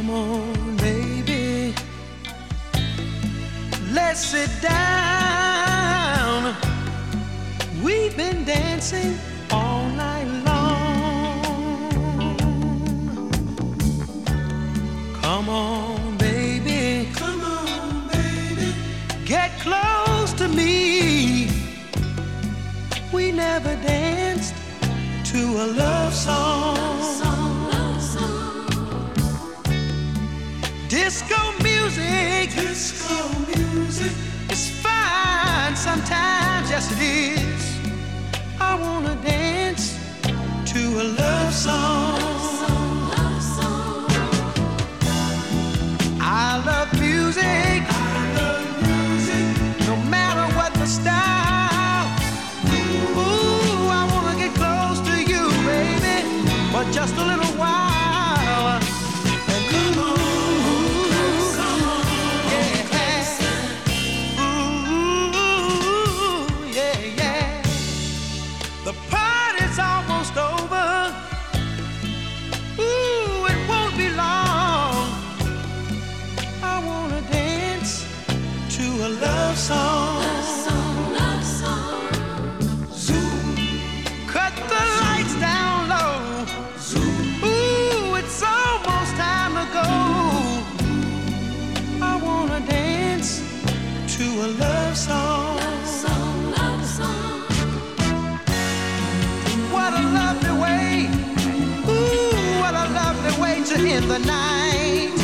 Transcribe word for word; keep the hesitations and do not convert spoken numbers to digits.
Come on, baby, let's sit down. We've been dancing all night long. Come on, baby, come on, baby, get close to me. We never danced to a love song. Disco music, disco music is fine sometimes, yes it is. I wanna dance to a love song. I love music, I love music, no matter what the style. Ooh, I wanna get close to you, baby, for just a little while. The party's almost over. Ooh, it won't be long. I wanna dance to a love song. Love song, love song. Zoom. Cut the lights down low. Zoom. Ooh, it's almost time to go. I wanna dance to a love song. Love song, love song. What a lovely way, ooh, what a lovely way to end the night.